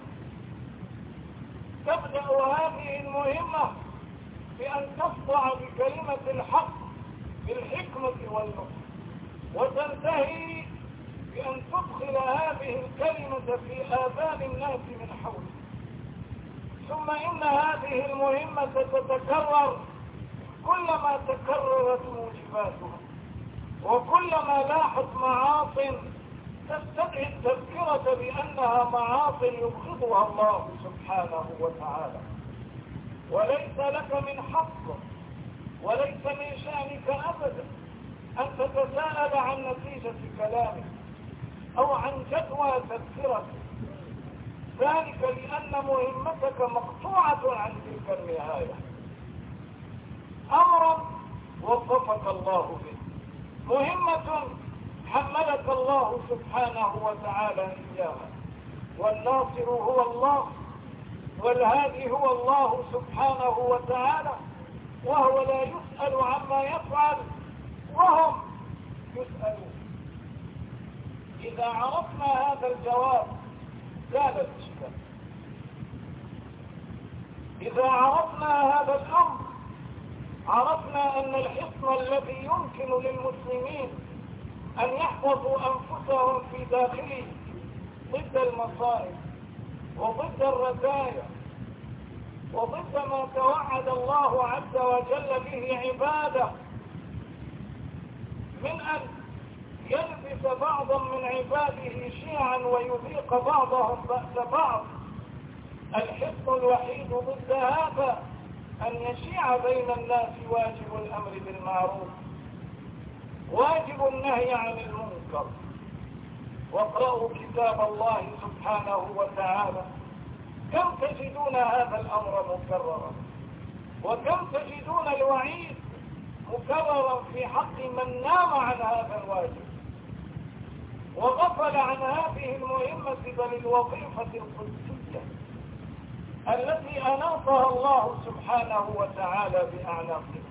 تبدأ هذه المهمة بأن تصدع بكلمة الحق بالحكمة والنصح، وتنتهي بأن تدخل هذه الكلمة في آذان الناس من حولك. ثم إن هذه المهمة تتكرر كلما تكررت موجباتها، وكلما لاحت معاصٍ تستدعي التذكرة بأنها معاصٍ يبغضها الله سبحانه وتعالى. وليس لك من حق وليس من شأنك أبدا أن تتساءل عن نتيجة كلامك أو عن جدوى تذكرتك، ذلك لأن مهمتك مقطوعة عن تلك النهاية. أمرا وظفك الله به، مهمة حملك الله سبحانه وتعالى إياها، والناصر هو الله والهادي هو الله سبحانه وتعالى، وهو لا يسأل عما يفعل وهم يسألون. إذا عرفنا هذا الجواب زال الإشكال. إذا عرفنا هذا الأمر عرفنا أن الحصن الذي يمكن للمسلمين أن يحفظوا أنفسهم في داخله ضد المصائب وضد الرزايا وضد ما توعد الله عز وجل به عباده من أن يلبس بعضا من عباده شيعا ويذيق بعضهم بأس بعض. الحصن الوحيد ضد هذا أن يشيع بين الناس واجب الأمر بالمعروف، واجب النهي عن المنكر. واقرأوا كتاب الله سبحانه وتعالى كم تجدون هذا الأمر مكررا، وكم تجدون الوعيد مكررا في حق من نام عن هذا الواجب وغفل عن هذه المهمة بل الوظيفة القدسية التي أناطها الله سبحانه وتعالى بأعناقه.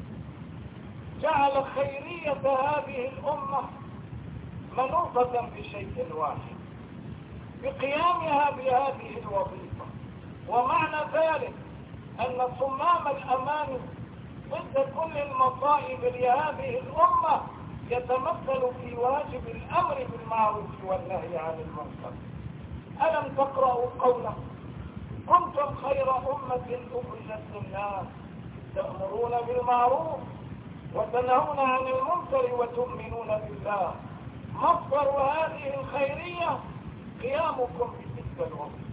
جعل خيرية هذه الأمة منوطة بشيء واحد، بقيامها بهذه الوظيفة. ومعنى ذلك أن صمام الأمان ضد كل المصائب لهذه الأمة يتمثل في واجب الأمر بالمعروف والنهي عن المنكر. ألم تقرأوا قوله كنتم خير أمة أخرجت للناس تأمرون بالمعروف وتنهون عن المنكر وتؤمنون بالله. مصدر هذه الخيرية قيامكم بتلك الوظيفة.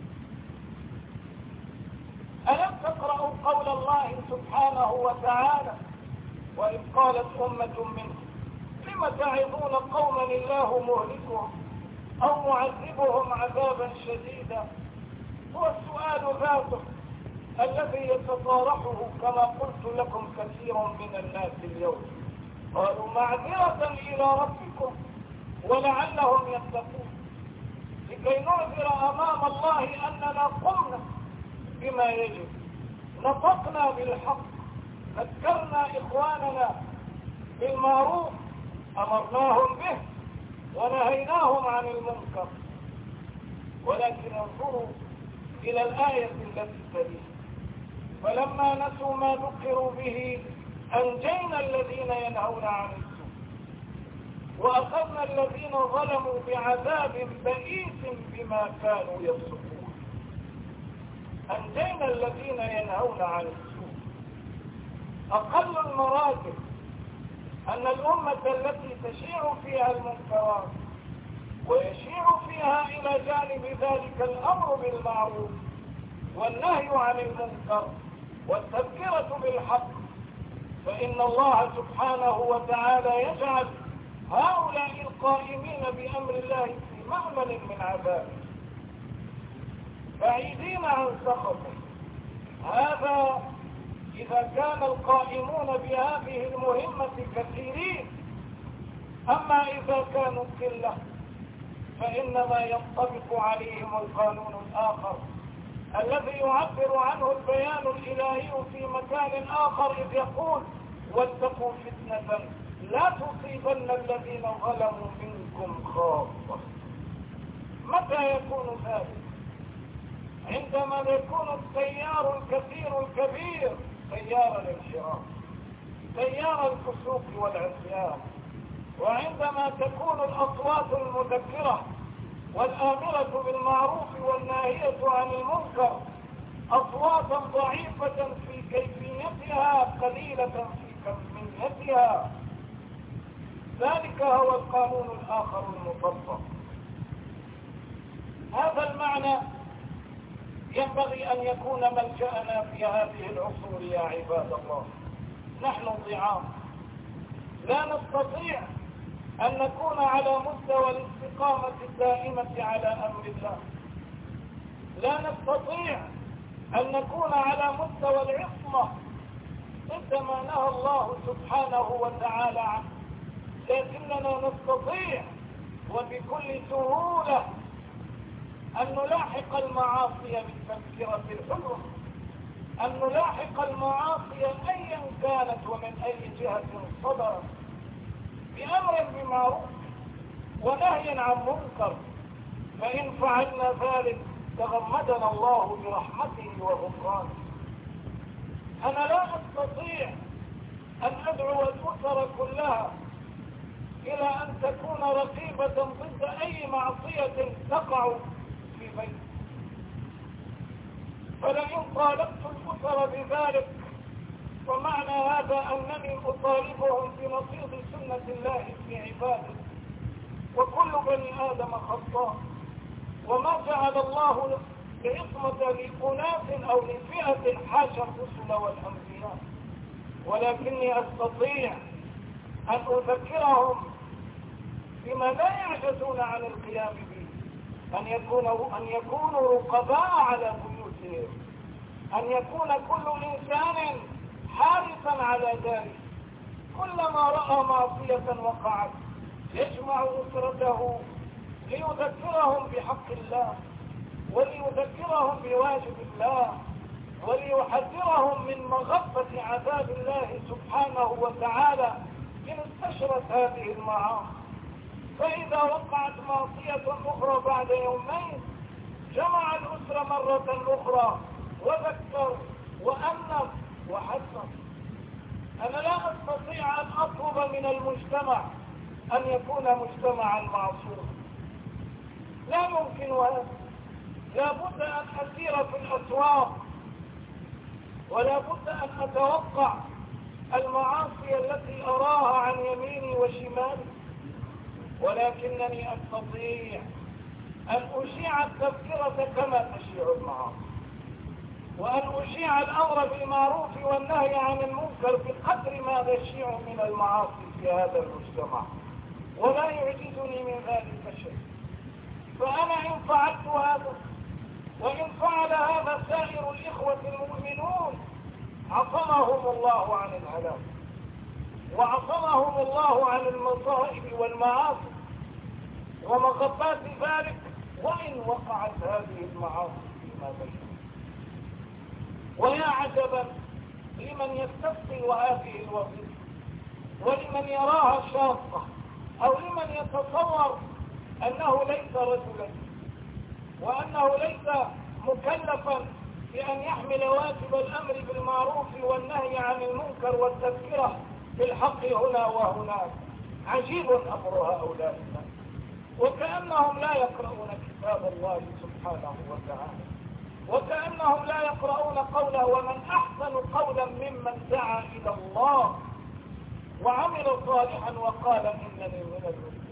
ألم تقرأوا قول الله سبحانه وتعالى وإذ قالت أمة منهم لم تعظون قوما الله مهلكهم أو معذبهم عذابا شديدا؟ هو السؤال ذاته الذي يتطارحه كما قلت لكم كثير من الناس اليوم. قالوا معذرة إلى ربكم ولعلهم يتقون، لكي نعذر أمام الله أننا قمنا بما يجب، نطقنا بالحق، ذكرنا إخواننا بالمعروف، أمرناهم به ونهيناهم عن المنكر. ولكن انظروا إلى الآية التي تليها فلما نسوا ما ذكروا به أنجينا الذين ينهون عن السوء وأخذنا الذين ظلموا بعذاب بئيس بما كانوا يفسقون. أنجينا الذين ينهون عن السوء. أقل المراتب أن الأمة التي تشيع فيها المنكرات ويشيع فيها إلى جانب ذلك الأمر بالمعروف والنهي عن المنكر والتذكرة بالحق، فإن الله سبحانه وتعالى يجعل هؤلاء القائمين بأمر الله في مأمن من عذابه بعيدين عن سخطه. هذا إذا كان القائمون بهذه المهمة كثيرين. أما إذا كانوا قلة فإنما ينطبق عليهم القانون الآخر الذي يعبر عنه البيان الإلهي في مكان آخر إذ يقول واتقوا فتنة لا تصيبن الذين ظلموا منكم خاصة. متى يكون ذلك؟ عندما يكون التيار الكثير الكبير تيار الانحراف، تيار الفسوق والعصيان، وعندما تكون الأصوات المذكرة والآمرة بالمعروف والناهية عن المنكر أصواتا ضعيفة في كيفيتها قليلة في كميتها. ذلك هو القانون الآخر المطبق. هذا المعنى ينبغي أن يكون ملجأنا في هذه العصور يا عباد الله. نحن ضعاف لا نستطيع أن نكون على مستوى الاستقامة الدائمة على أمر الله، لا نستطيع أن نكون على مستوى العصمة ضد ما نهى الله سبحانه وتعالى عنه، لكننا نستطيع وبكل سهولة أن نلاحق المعاصي بالتذكرة الحلوة، أن نلاحق المعاصي أيا كانت ومن أي جهة صدرت بأمر بمعروف ونهي عن منكر. فإن فعلنا ذلك تغمدنا الله برحمته وغفرانه. أنا لا أستطيع أن أدعو الأسر كلها إلى أن تكون رقيبة ضد أي معصية تقع في بيت، فلئن طالبت الأسر بذلك ومعنى هذا أنني أطالبهم بنصيب سنة الله في عباده. وكل بني آدم خطاء، وما جعل الله العصمة لأناس أو لفئة حاشا الرسل والأنبياء، ولكني أستطيع أن أذكرهم بما لا يعجزون عن القيام به أن يكونوا رقباء على بيوتهم، أن يكون كل إنسان حارسا على ذلك. كلما رأى معصية وقعت يجمع أسرته ليذكرهم بحق الله، وليذكرهم بواجب الله، وليحذرهم من مغبة عذاب الله سبحانه وتعالى إن استشرت هذه المعاصي. فإذا وقعت معصية أخرى بعد يومين جمع الأسرة مرة أخرى وذكر وأنف وحذر. أنا لا أستطيع أن أطلب من المجتمع أن يكون مجتمعا معصوما، لا يمكن هذا. لا بد أن أسير في الأسواق، ولا بد أن أتوقع المعاصي التي أراها عن يميني وشمالي، ولكنني أستطيع أن أشيع التذكرة كما تشيع المعاصي، وأن أشيع الأمر بالمعروف والنهي عن المنكر بقدر ما يشيع من المعاصي في هذا المجتمع، ولا يعجزني من ذلك شيء. فأنا إن فعلت هذا، وإن فعل هذا سائر الإخوة المؤمنون، عصمهم الله عن الهلاك، وعصمهم الله عن المصائب والمعاصي ومغبات ذلك، وإن وقعت هذه المعاصي فيما بينهم. ويا عجبا لمن يستثقل هذه الوظيفة، ولمن يراها شاقة، أو لمن يتصور أنه ليس رجلا، وأنه ليس مكلفا بأن يحمل واجب الأمر بالمعروف والنهي عن المنكر والتذكرة بالحق هنا وهناك. عجيب أمر هؤلاء الناس، وكأنهم لا يقرؤون كتاب الله سبحانه وتعالى، وكأنهم لا يقرؤون قوله: ومن أحسن قولا ممن دعا إلى الله وعمل صالحا وقال إنني من المسلمين.